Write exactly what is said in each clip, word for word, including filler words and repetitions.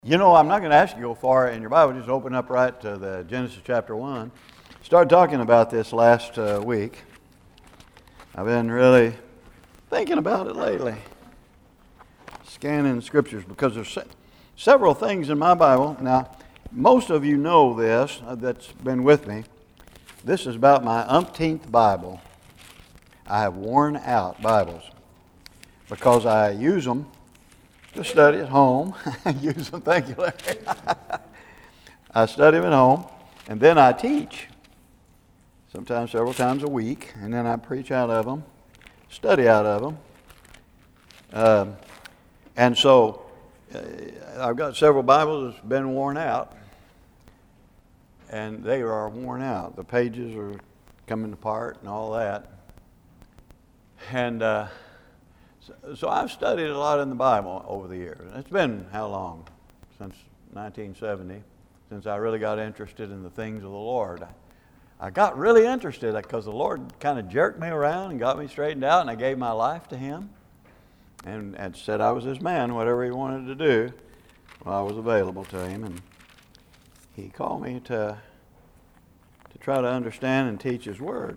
You know, I'm not going to ask you to go far in your Bible. Just open up right to the Genesis chapter one. Started talking about this last uh, week. I've been really thinking about it lately. Scanning the scriptures because there's se- several things in my Bible. Now, most of you know this uh, that's been with me. This is about my umpteenth Bible. I have worn out Bibles because I use them to study at home. I use them, thank you, Larry. I study them at home, and then I teach, sometimes several times a week, and then I preach out of them, study out of them. Um, and so uh, I've got several Bibles that's been worn out, and they are worn out. The pages are coming apart and all that. And uh, so, so I've studied a lot in the Bible over the years. It's been how long? Since nineteen seventy, since I really got interested in the things of the Lord. I, I got really interested because the Lord kind of jerked me around and got me straightened out, and I gave my life to Him and, and said I was His man, whatever He wanted to do. Well, I was available to Him, and He called me to, to try to understand and teach His Word.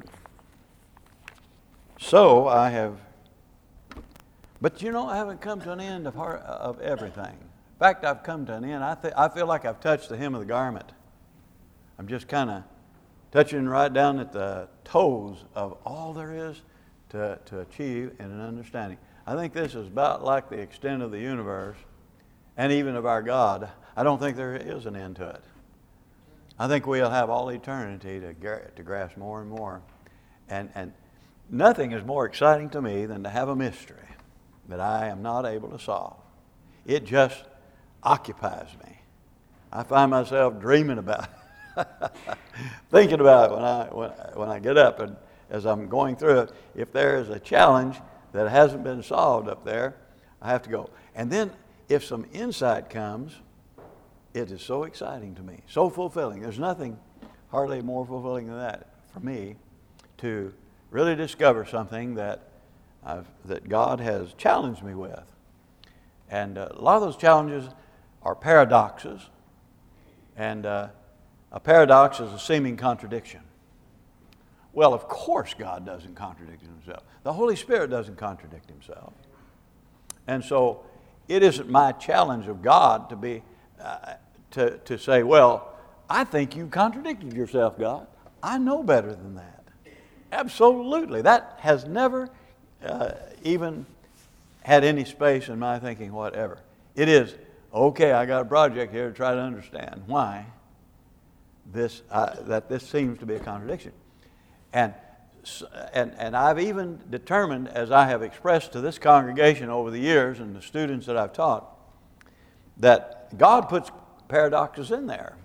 So I have, but you know, I haven't come to an end of heart, of everything. In fact, I've come to an end. I, th- I feel like I've touched the hem of the garment. I'm just kind of touching right down at the toes of all there is to, to achieve in an understanding. I think this is about like the extent of the universe and even of our God. I don't think there is an end to it. I think we'll have all eternity to, gra- to grasp more and more. And, and nothing is more exciting to me than to have a mystery that I am not able to solve. It just occupies me. I find myself dreaming about it, thinking about it when I, when, when I get up and as I'm going through it. If there is a challenge that hasn't been solved up there, I have to go. And then if some insight comes, it is so exciting to me, so fulfilling. There's nothing hardly more fulfilling than that for me to really discover something that I've, that God has challenged me with. And uh, a lot of those challenges are paradoxes. And uh, a paradox is a seeming contradiction. Well, of course God doesn't contradict Himself. The Holy Spirit doesn't contradict Himself. And so it isn't my challenge of God to be uh, to, to say, well, I think you contradicted yourself, God. I know better than that. Absolutely. That has never uh, even had any space in my thinking whatever. It is, okay, I got a project here to try to understand why this uh, that this seems to be a contradiction. And, and, and I've even determined, as I have expressed to this congregation over the years and the students that I've taught, that God puts paradoxes in there.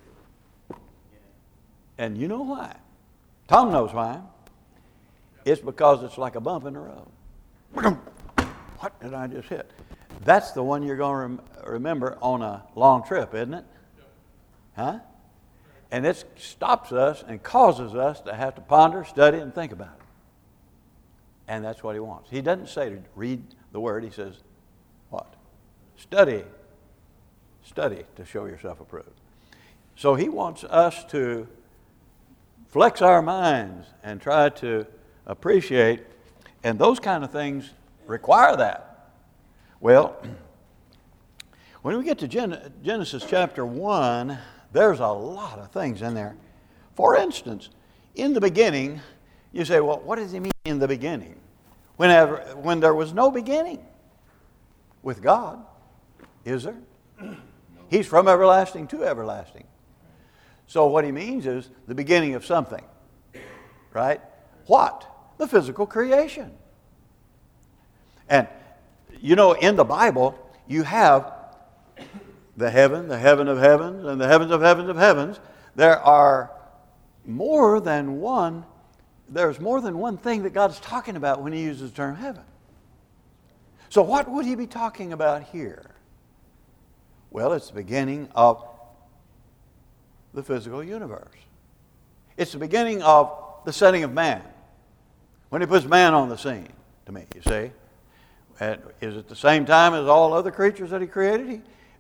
And you know why. Tom knows why. It's because it's like a bump in the road. What did I just hit? That's the one you're going to rem- remember on a long trip, isn't it? Huh? And it stops us and causes us to have to ponder, study, and think about it. And that's what He wants. He doesn't say to read the Word. He says, what? Study. Study to show yourself approved. So He wants us to flex our minds and try to appreciate, and those kind of things require that. Well, when we get to Gen- Genesis chapter one, there's a lot of things in there. For instance, in the beginning, you say, well, what does He mean in the beginning? Whenever, when there was no beginning with God, is there? He's from everlasting to everlasting. So what He means is the beginning of something, right? What? The physical creation. And, you know, in the Bible, you have the heaven, the heaven of heavens, and the heavens of heavens of heavens. There are more than one, there's more than one thing that God's talking about when He uses the term heaven. So what would He be talking about here? Well, it's the beginning of the physical universe. It's the beginning of the setting of man. When He puts man on the scene, to me, you see. And is it the same time as all other creatures that He created? He,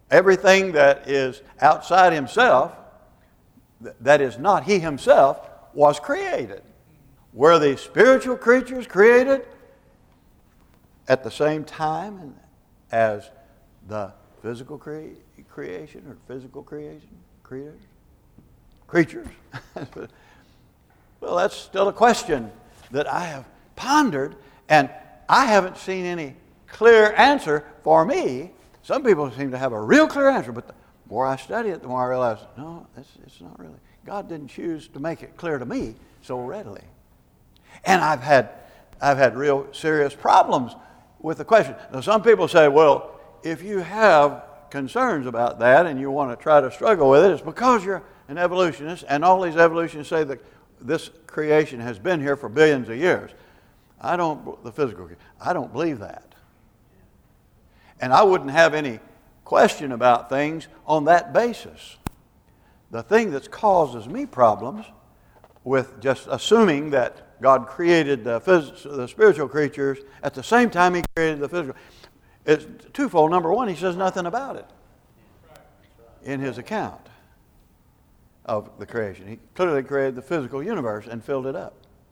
everything that is outside himself, that is not he himself, was created. Were the spiritual creatures created at the same time as the physical crea- creation or physical creation? Creators? Creatures? Well, that's still a question that I have pondered, and I haven't seen any clear answer for me. Some people seem to have a real clear answer, but the more I study it, the more I realize, no, it's, it's not really. God didn't choose to make it clear to me so readily. And I've had, I've had real serious problems with the question. Now, some people say, well, if you have concerns about that and you want to try to struggle with it, it's because you're an evolutionist, and all these evolutionists say that this creation has been here for billions of years. I don't, the physical, I don't believe that. And I wouldn't have any question about things on that basis. The thing that causes me problems with just assuming that God created the, phys- the spiritual creatures at the same time He created the physical is twofold. Number one, He says nothing about it in His account of the creation. He clearly created the physical universe and filled it up.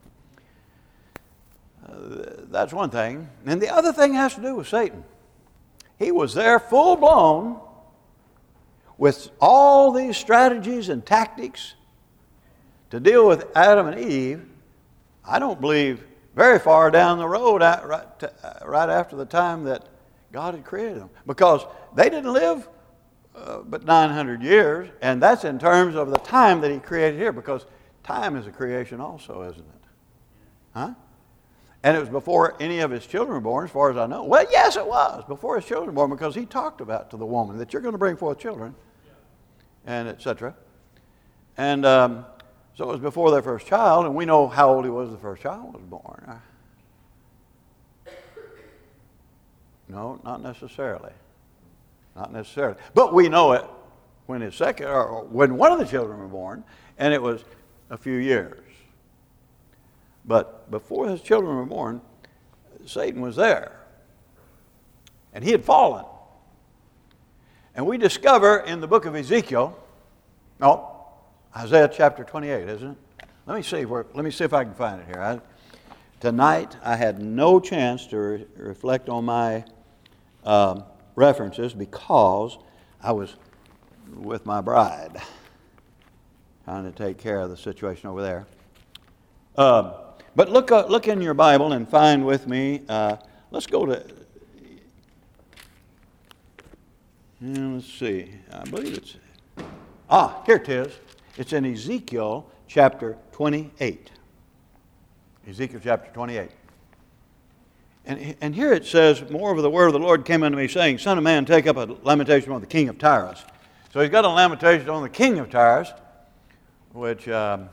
Uh, that's one thing. And the other thing has to do with Satan. He was there full blown with all these strategies and tactics to deal with Adam and Eve. I don't believe very far down the road, right, to, right after the time that God had created them, because they didn't live uh, but nine hundred years, and that's in terms of the time that He created here, because time is a creation also, isn't it? Huh? And it was before any of His children were born, as far as I know. Well, yes, it was before His children were born, because He talked about to the woman that you're going to bring forth children, and et cetera. And um, so it was before their first child, and we know how old he was the first child was born. No, not necessarily. Not necessarily. But we know it when his second, or when one of the children were born, and it was a few years. But before his children were born, Satan was there. And he had fallen. And we discover in the book of Ezekiel, no, Isaiah chapter twenty-eight, isn't it? Let me see where. Let me see if I can find it here. I, tonight I had no chance to re- reflect on my um, references because I was with my bride, trying to take care of the situation over there. Um, but look, uh, look in your Bible and find with me. Uh, let's go to. Yeah, let's see. I believe it's. Ah, here it is. It's in Ezekiel chapter twenty-eight. Ezekiel chapter twenty-eight. And, and here it says, moreover, the word of the Lord came unto me, saying, Son of man, take up a lamentation on the king of Tyrus. So he's got a lamentation on the king of Tyrus, which um,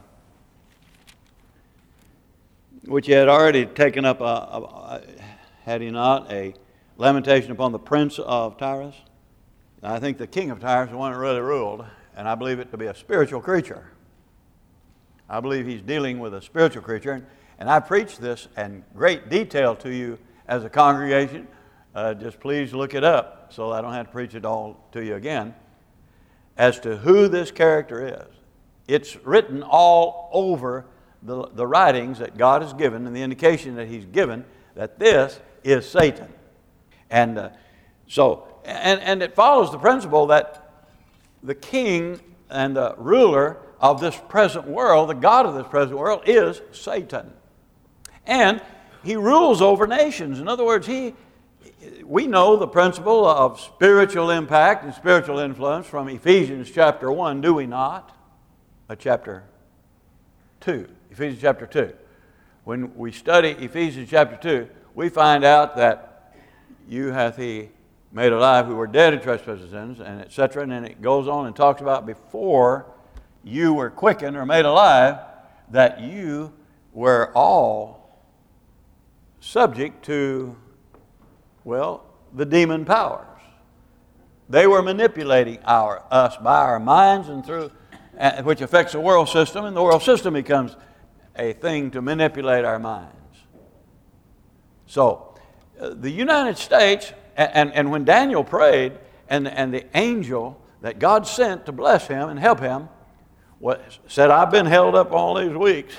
which he had already taken up, a, a, a, had he not, a lamentation upon the prince of Tyrus. I think the king of Tyrus is the one that really ruled, and I believe it to be a spiritual creature. I believe he's dealing with a spiritual creature, and, and I preached this in great detail to you as a congregation. Uh, just please look it up so I don't have to preach it all to you again, as to who this character is. It's written all over the, the writings that God has given, and the indication that He's given that this is Satan. And uh, so, and, and it follows the principle that the king and the ruler of this present world, the God of this present world, is Satan. And he rules over nations. In other words, he, we know the principle of spiritual impact and spiritual influence from Ephesians chapter one, do we not? Uh, chapter two, Ephesians chapter two. When we study Ephesians chapter two, we find out that you hath he made alive who were dead in trespasses and sins, and et cetera. And then it goes on and talks about before you were quickened or made alive, that you were all subject to, well, the demon powers. They were manipulating our us by our minds and through, uh, which affects the world system, and the world system becomes a thing to manipulate our minds. So, uh, the United States, and, and, and when Daniel prayed, and, and the angel that God sent to bless him and help him was, said, I've been held up all these weeks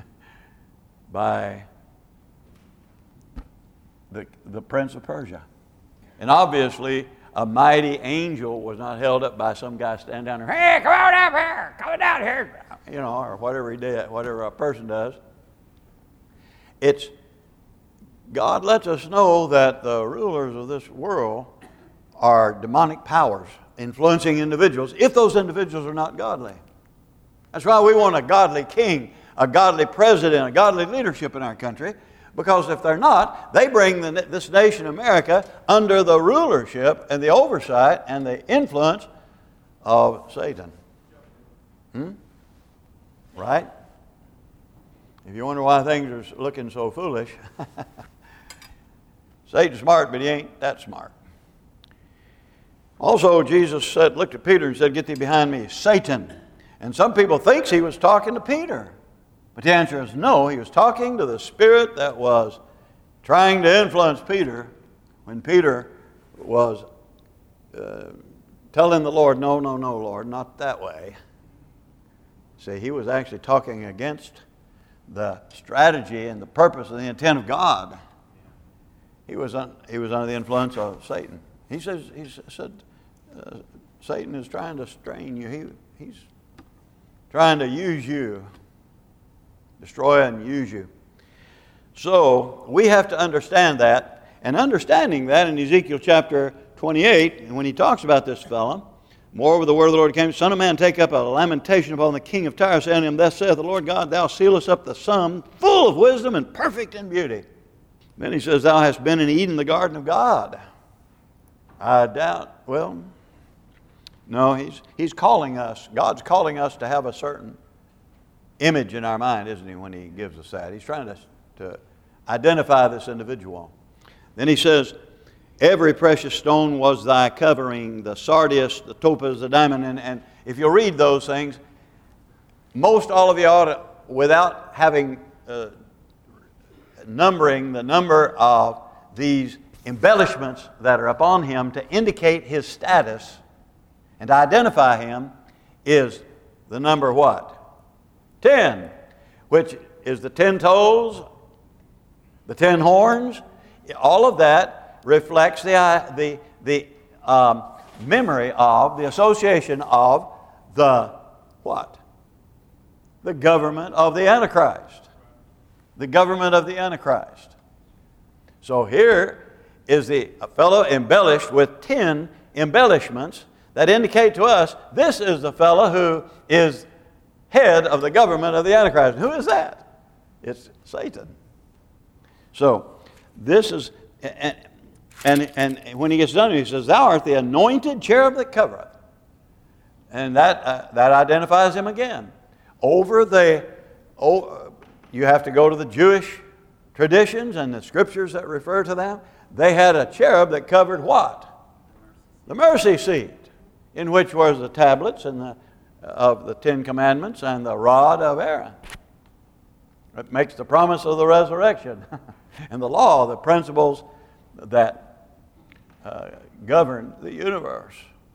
by the, the prince of Persia. And obviously, a mighty angel was not held up by some guy standing down there, hey, come on up here, come down here, you know, or whatever he did, whatever a person does. It's, God lets us know that the rulers of this world are demonic powers influencing individuals if those individuals are not godly. That's why we want a godly king, a godly president, a godly leadership in our country, because if they're not, they bring the, this nation, America, under the rulership and the oversight and the influence of Satan. Hmm? Right? If you wonder why things are looking so foolish, Satan's smart, but he ain't that smart. Also, Jesus said, looked at Peter and said, get thee behind me, Satan. And some people think he was talking to Peter. But the answer is no. He was talking to the spirit that was trying to influence Peter when Peter was uh, telling the Lord, no, no, no, Lord, not that way. See, he was actually talking against the strategy and the purpose and the intent of God. He was, un, he was under the influence of Satan. He says, he said, uh, Satan is trying to strain you. He, he's trying to use you, destroy and use you. So we have to understand that. And understanding that in Ezekiel chapter twenty-eight, when he talks about this fellow, moreover the word of the Lord came, Son of man, take up a lamentation upon the king of Tyre, saying to him, thus saith the Lord God, thou sealest up the sum, full of wisdom and perfect in beauty. Then he says, thou hast been in Eden, the garden of God. I doubt, well, no, he's, he's calling us, God's calling us to have a certain image in our mind, isn't he, when he gives us that? He's trying to, to identify this individual. Then he says, every precious stone was thy covering, the sardius, the topaz, the diamond. And, and if you'll read those things, most all of you ought to, without having, uh, numbering the number of these embellishments that are upon him to indicate his status and to identify him, is the number what? Ten, which is the ten toes, the ten horns. All of that reflects the, the, the um, memory of, the association of the what? The government of the Antichrist. The government of the Antichrist. So here is the a fellow embellished with ten embellishments that indicate to us this is the fellow who is head of the government of the Antichrist. Who is that? It's Satan. So this is, and, and, and when he gets done, he says, thou art the anointed cherub that covereth. And that, uh, that identifies him again. Over the, oh, you have to go to the Jewish traditions and the scriptures that refer to them. They had a cherub that covered what? The mercy seat, in which was the tablets and the, of the Ten Commandments and the rod of Aaron. It makes the promise of the resurrection and the law, the principles that uh, govern the universe.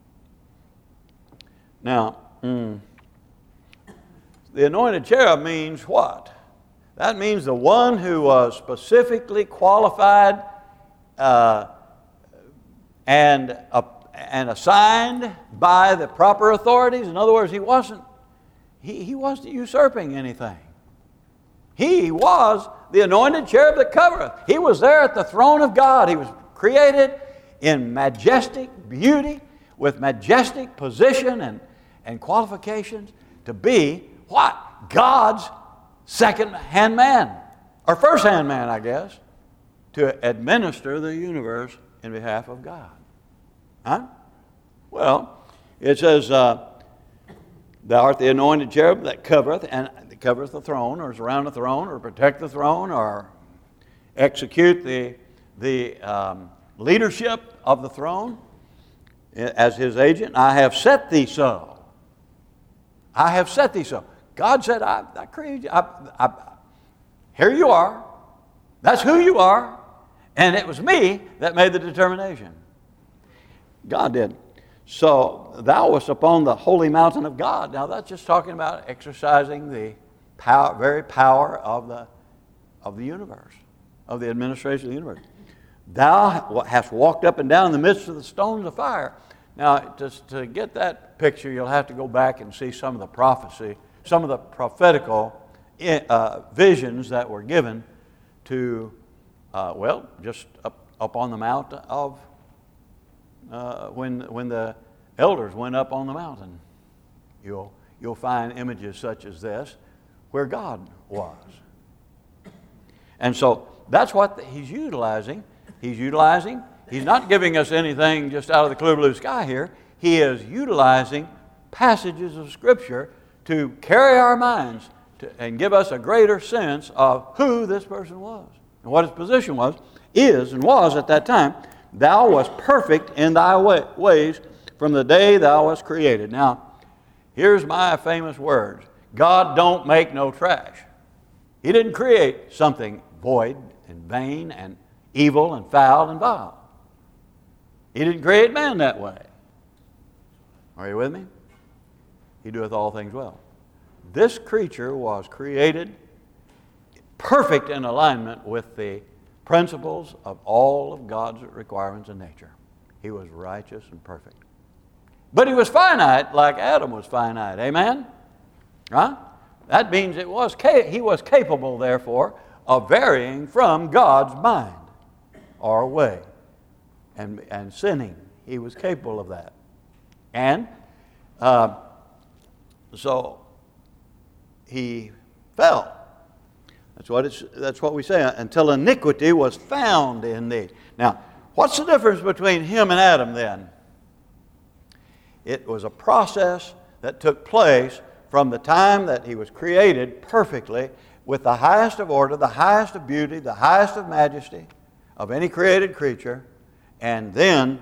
Now, mm, the anointed cherub means what? That means the one who was specifically qualified uh, and, uh, and assigned by the proper authorities. In other words, he wasn't, he, he wasn't usurping anything. He was the anointed cherub that covereth. He was there at the throne of God. He was created in majestic beauty with majestic position and, and qualifications to be what? God's second-hand man, or first-hand man, I guess, to administer the universe in behalf of God. Huh? Well, it says, uh, thou art the anointed cherub that covereth, and covereth the throne, or is around the throne, or protect the throne, or execute the, the um, leadership of the throne as his agent. I have set thee so. I have set thee so. God said, I, I created you. I, I, here you are. That's who you are. And it was me that made the determination. God did. So thou wast upon the holy mountain of God. Now that's just talking about exercising the power, very power of the, of the universe, of the administration of the universe. Thou hast walked up and down in the midst of the stones of fire. Now, just to get that picture, you'll have to go back and see some of the prophecy, some of the prophetical uh, visions that were given to, uh, well, just up, up on the mount of, uh, when, when the elders went up on the mountain. You'll, you'll find images such as this where God was. And so that's what he's utilizing. He's utilizing, he's not giving us anything just out of the clear blue sky here. He is utilizing passages of Scripture to carry our minds to, and give us a greater sense of who this person was and what his position was, is, and was at that time. Thou wast perfect in thy way, ways from the day thou wast created. Now, here's my famous words. God don't make no trash. He didn't create something void and vain and evil and foul and vile. He didn't create man that way. Are you with me? He doeth all things well. This creature was created perfect in alignment with the principles of all of God's requirements in nature. He was righteous and perfect. But he was finite like Adam was finite. Amen? Right? That means it was he was capable, therefore, of varying from God's mind or way and, and sinning. He was capable of that. And uh, so he fell. That's what, it's, that's what we say, until iniquity was found in thee. Now, what's the difference between him and Adam then? It was a process that took place from the time that he was created perfectly with the highest of order, the highest of beauty, the highest of majesty of any created creature, and then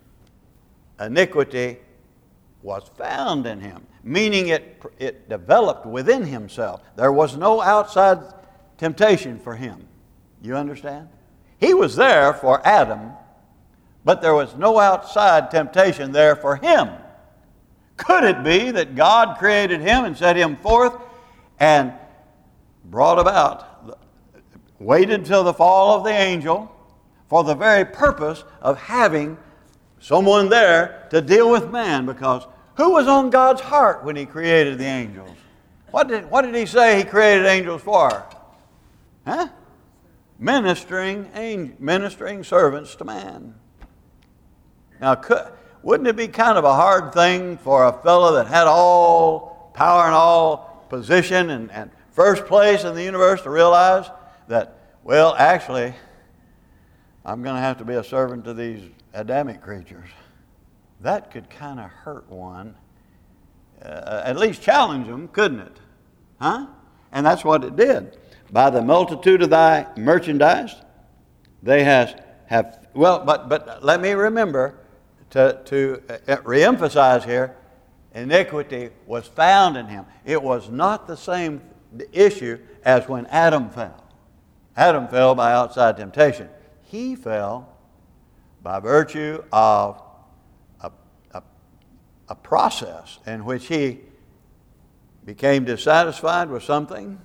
iniquity was found in him, meaning it, it developed within himself. There was no outside temptation for him. You understand? He was there for Adam, but there was no outside temptation there for him. Could it be that God created him and set him forth and brought about, waited till the fall of the angel for the very purpose of having someone there to deal with man? Because who was on God's heart when he created the angels? What did, what did he say he created angels for? Huh? Ministering, angel, ministering servants to man. Now, could, wouldn't it be kind of a hard thing for a fellow that had all power and all position and, and first place in the universe to realize that, well, actually, I'm going to have to be a servant to these Adamic creatures? That could kind of hurt one. Uh, at least challenge them, couldn't it? Huh? And that's what it did. By the multitude of thy merchandise, they has, have, well, but, but let me remember to, to reemphasize here, iniquity was found in him. It was not the same issue as when Adam fell. Adam fell by outside temptation. He fell by virtue of a, a, a process in which he became dissatisfied with something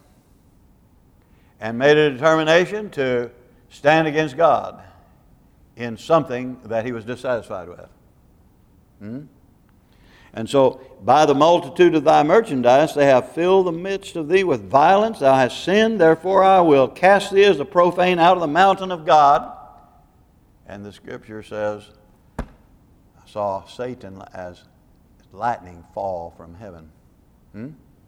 and made a determination to stand against God in something that he was dissatisfied with. Hmm? And so, by the multitude of thy merchandise, they have filled the midst of thee with violence. Thou hast sinned, therefore I will cast thee as a profane out of the mountain of God. And the Scripture says, I saw Satan as lightning fall from heaven. Hmm?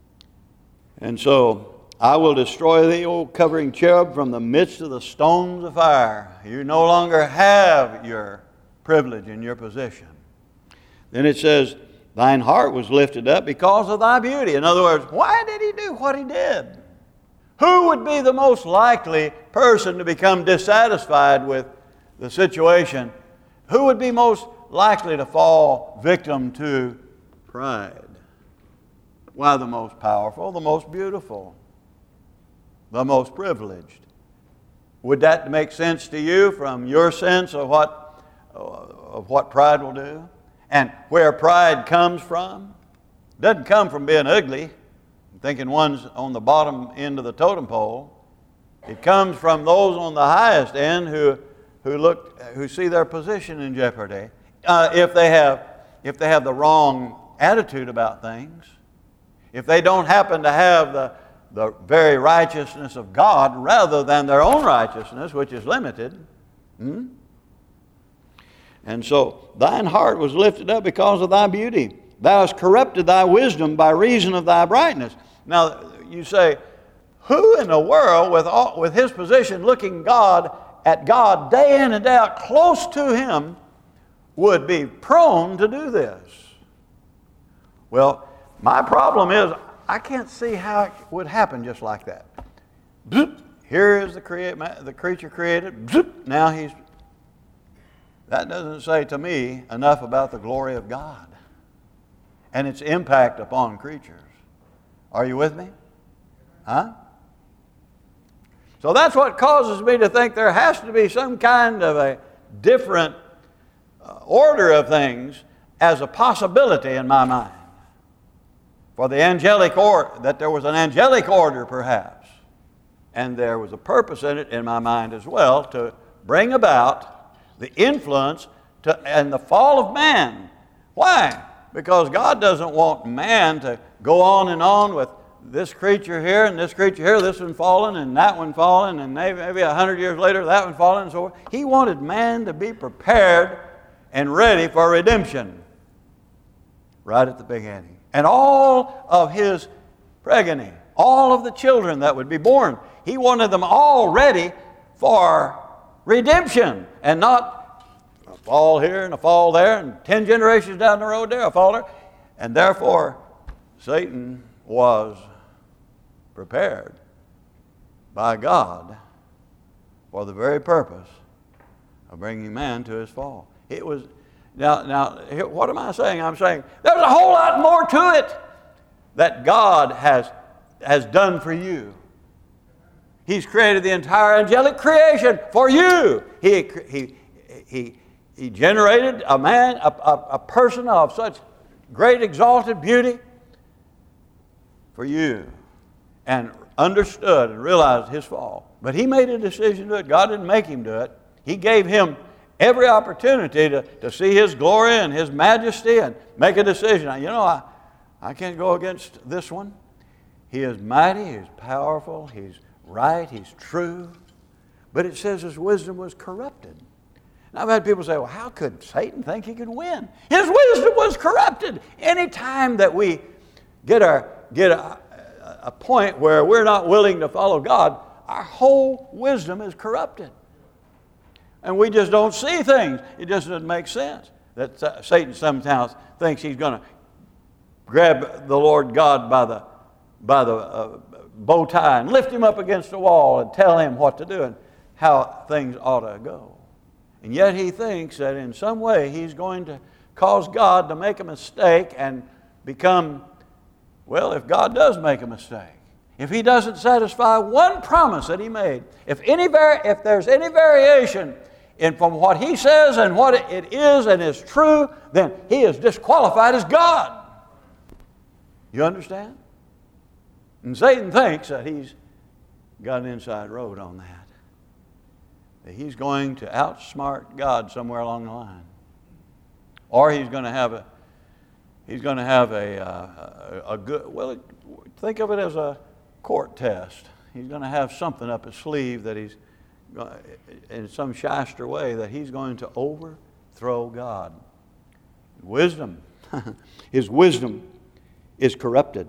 And so, I will destroy thee, O covering cherub, from the midst of the stones of fire. You no longer have your privilege and your position. Then it says, thine heart was lifted up because of thy beauty. In other words, why did he do what he did? Who would be the most likely person to become dissatisfied with the situation? Who would be most likely to fall victim to pride? Why, the most powerful, the most beautiful, the most privileged. Would that make sense to you from your sense of what, of what pride will do? And where pride comes from, doesn't come from being ugly, thinking one's on the bottom end of the totem pole. It comes from those on the highest end who who look who see their position in jeopardy uh, if they have if they have the wrong attitude about things, if they don't happen to have the the very righteousness of God rather than their own righteousness, which is limited. Hmm? And so, thine heart was lifted up because of thy beauty. Thou hast corrupted thy wisdom by reason of thy brightness. Now, you say, who in the world, with all, with his position looking God at God day in and day out, close to him, would be prone to do this? Well, my problem is, I can't see how it would happen just like that. Zoop, here is the, create, the creature created. Zoop, now he's... That doesn't say to me enough about the glory of God and its impact upon creatures. Are you with me? Huh? So that's what causes me to think there has to be some kind of a different uh, order of things as a possibility in my mind. For the angelic order, that there was an angelic order perhaps. And there was a purpose in it in my mind as well to bring about the influence to, and the fall of man. Why? Because God doesn't want man to go on and on with this creature here and this creature here, this one falling and that one falling, and maybe a hundred years later that one falling and so forth. He wanted man to be prepared and ready for redemption right at the beginning. And all of his progeny, all of the children that would be born, he wanted them all ready for redemption, and not a fall here and a fall there, and ten generations down the road there, a fall there. And therefore, Satan was prepared by God for the very purpose of bringing man to his fall. It was, now, now, here, what am I saying? I'm saying there's a whole lot more to it that God has, has done for you. He's created the entire angelic creation for you. He, he, he, he generated a man, a, a, a person of such great exalted beauty for you, and understood and realized his fall. But he made a decision to do it. God didn't make him do it. He gave him every opportunity to, to see his glory and his majesty and make a decision. You know, I, I can't go against this one. He is mighty, he's powerful, he's right, he's true. But it says his wisdom was corrupted. And I've had people say, well, how could Satan think he could win? His wisdom was corrupted. Any time that we get, our, get a, a point where we're not willing to follow God, our whole wisdom is corrupted. And we just don't see things. It just doesn't make sense. That uh, Satan sometimes thinks he's going to grab the Lord God by the, by the uh, bow tie and lift him up against the wall and tell him what to do and how things ought to go. And yet he thinks that in some way he's going to cause God to make a mistake and become, well, if God does make a mistake, if he doesn't satisfy one promise that he made, if any vari- if there's any variation in from what he says and what it is and is true, then he is disqualified as God. You understand? And Satan thinks that he's got an inside road on that. That he's going to outsmart God somewhere along the line. Or he's going to have a he's going to have a, uh, a, a good, well, think of it as a court test. He's going to have something up his sleeve that he's, in some shyster way, that he's going to overthrow God. Wisdom, his wisdom is corrupted.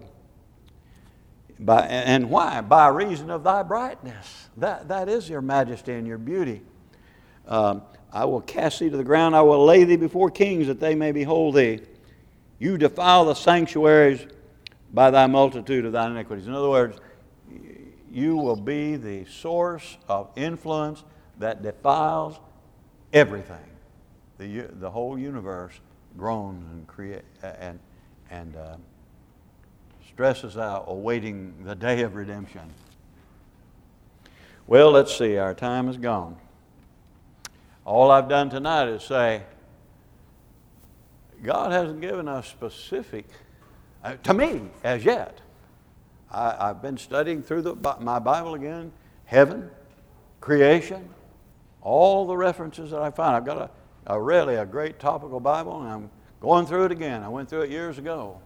By, and why? By reason of thy brightness. That, that is your majesty and your beauty. Um, I will cast thee to the ground. I will lay thee before kings that they may behold thee. You defile the sanctuaries by thy multitude of thy iniquities. In other words, you will be the source of influence that defiles everything. The, the whole universe groans and create and and uh, stresses out, awaiting the day of redemption. Well, let's see. Our time is gone. All I've done tonight is say, God hasn't given us specific, uh, to me, as yet. I, I've been studying through the, my Bible again, heaven, creation, all the references that I find. I've got a, a really a great topical Bible, and I'm going through it again. I went through it years ago.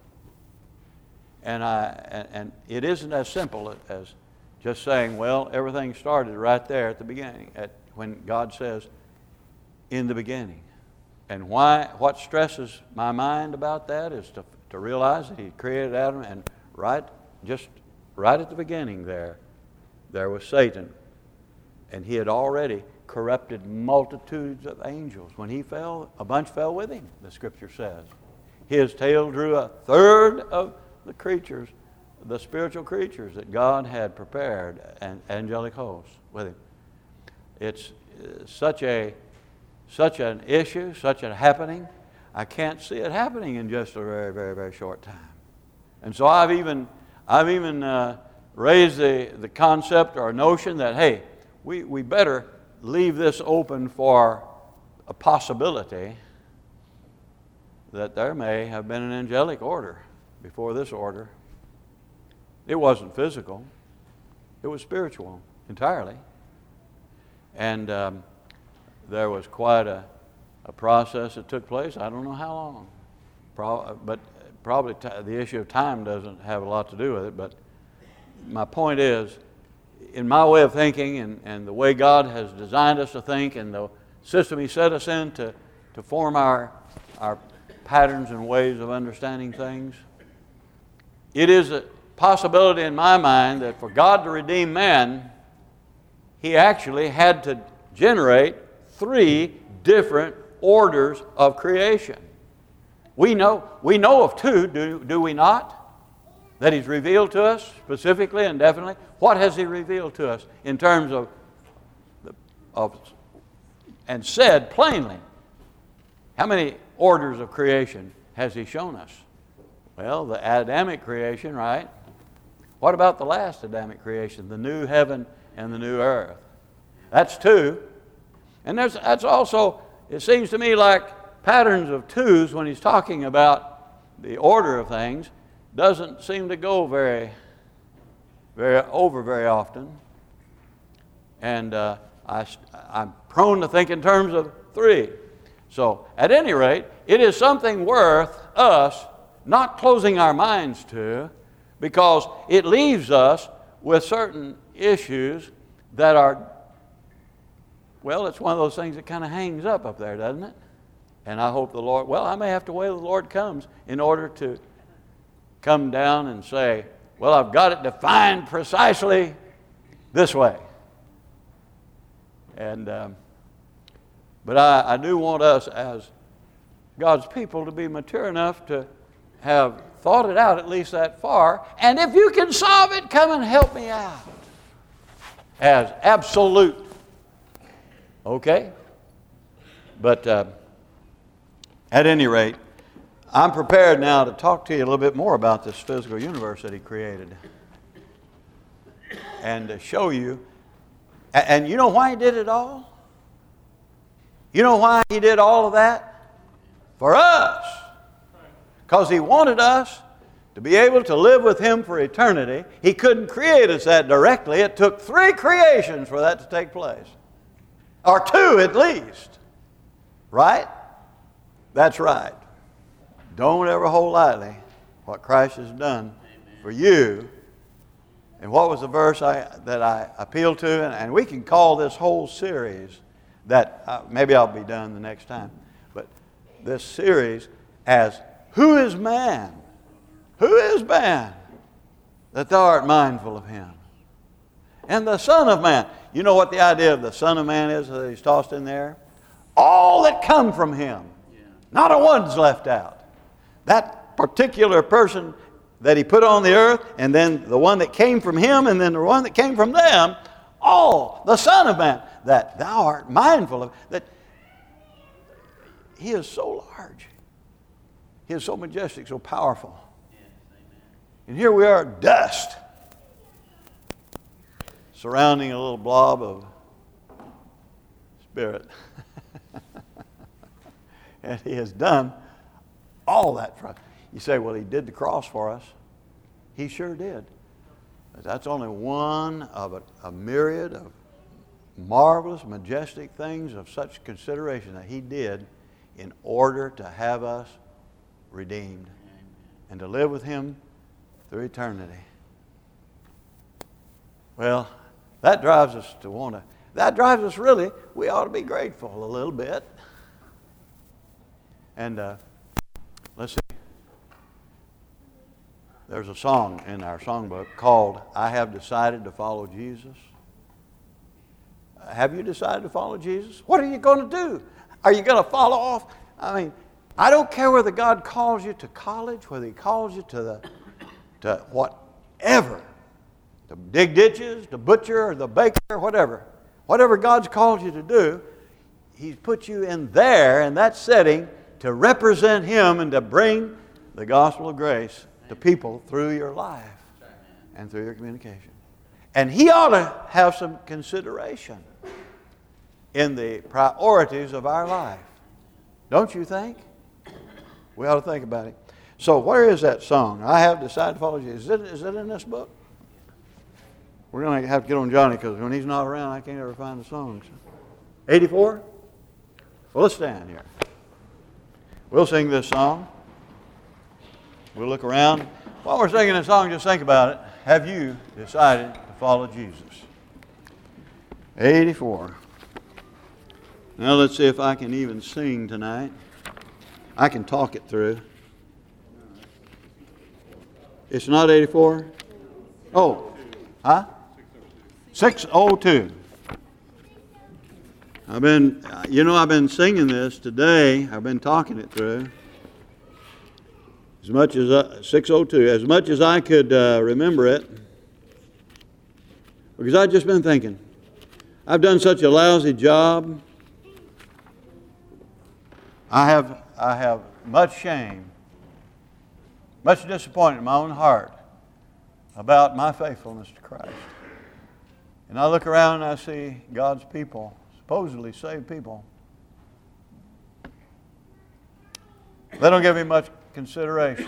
And, I, and, and it isn't as simple as just saying, well, everything started right there at the beginning, at when God says, in the beginning. And why? What stresses my mind about that is to, to realize that He created Adam, and right, just right at the beginning there, there was Satan. And he had already corrupted multitudes of angels. When he fell, a bunch fell with him, the Scripture says. His tail drew a third of the creatures, the spiritual creatures that God had prepared, and angelic hosts with him. It's uh, such a such an issue, such a happening. I can't see it happening in just a very, very, very short time. And so I've even I've even uh, raised the, the concept or notion that, hey, we, we better leave this open for a possibility that there may have been an angelic order before this order. It wasn't physical. It was spiritual entirely. And um, there was quite a, a process that took place. I don't know how long. Pro- but probably t- the issue of time doesn't have a lot to do with it. But my point is, in my way of thinking and, and the way God has designed us to think and the system He set us in to, to form our, our patterns and ways of understanding things, it is a possibility in my mind that for God to redeem man, He actually had to generate three different orders of creation. We know, we know of two, do, do we not? That He's revealed to us specifically and definitely. What has He revealed to us in terms of, of and said plainly? How many orders of creation has He shown us? Well, the Adamic creation, right? What about the last Adamic creation, the new heaven and the new earth? That's two. And there's, that's also, it seems to me like patterns of twos when He's talking about the order of things doesn't seem to go very, very over very often. And uh, I, I'm prone to think in terms of three. So at any rate, it is something worth us not closing our minds to, because it leaves us with certain issues that are, well, it's one of those things that kind of hangs up up there, doesn't it? And I hope the Lord, well, I may have to wait till the Lord comes in order to come down and say, well, I've got it defined precisely this way. And um, but I, I do want us as God's people to be mature enough to have thought it out at least that far. And if you can solve it, come and help me out. As absolute. Okay? But uh, at any rate, I'm prepared now to talk to you a little bit more about this physical universe that He created. And to show you. And you know why He did it all? You know why He did all of that? For us. Because He wanted us to be able to live with Him for eternity. He couldn't create us that directly. It took three creations for that to take place. Or two at least. Right? That's right. Don't ever hold lightly what Christ has done for you. And what was the verse I, that I appealed to? And, and we can call this whole series that, uh, maybe I'll be done the next time, but this series as, who is man? Who is man that thou art mindful of him? And the Son of Man. You know what the idea of the Son of Man is that He's tossed in there? All that come from Him. Not a one's left out. That particular person that He put on the earth, and then the one that came from Him, and then the one that came from them, all, the Son of Man, that thou art mindful of, that He is so large. He is so majestic, so powerful. And here we are, dust, surrounding a little blob of spirit. And He has done all that for us. You say, well, He did the cross for us. He sure did. But that's only one of a, a myriad of marvelous, majestic things of such consideration that He did in order to have us redeemed and to live with Him through eternity. Well, that drives us to want to, that drives us really, we ought to be grateful a little bit. And uh, let's see. There's a song in our songbook called, I Have Decided to Follow Jesus. Have you decided to follow Jesus? What are you going to do? Are you going to follow off? I mean, I don't care whether God calls you to college, whether He calls you to the to whatever, to dig ditches, to butcher, or the baker, or whatever. Whatever God's called you to do, He's put you in there, in that setting, to represent Him and to bring the gospel of grace to people through your life and through your communication. And He ought to have some consideration in the priorities of our life. Don't you think? We ought to think about it. So where is that song? I Have Decided to Follow Jesus. Is it, is it in this book? We're going to have to get on Johnny because when he's not around, I can't ever find the songs. eighty-four? Well, let's stand here. We'll sing this song. We'll look around. While we're singing this song, just think about it. Have you decided to follow Jesus? eighty-four. Now let's see if I can even sing tonight. I can talk it through. It's not eighty-four? Oh, huh? six oh two. I've been, you know, I've been singing this today. I've been talking it through. As much as, uh, six oh two, as much as I could uh, remember it, because I've just been thinking, I've done such a lousy job. I have, I have much shame, much disappointment in my own heart about my faithfulness to Christ. And I look around and I see God's people, supposedly saved people. They don't give me much consideration.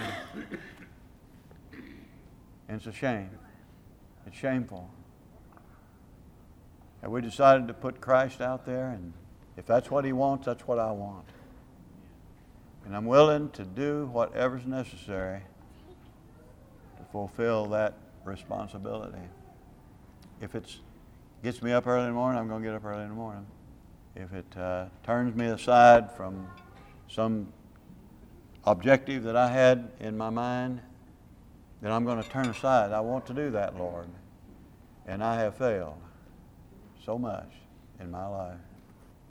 And it's a shame. It's shameful. And we decided to put Christ out there, and if that's what He wants, that's what I want. And I'm willing to do whatever's necessary to fulfill that responsibility. If it gets me up early in the morning, I'm going to get up early in the morning. If it uh, turns me aside from some objective that I had in my mind, then I'm going to turn aside. I want to do that, Lord. And I have failed so much in my life.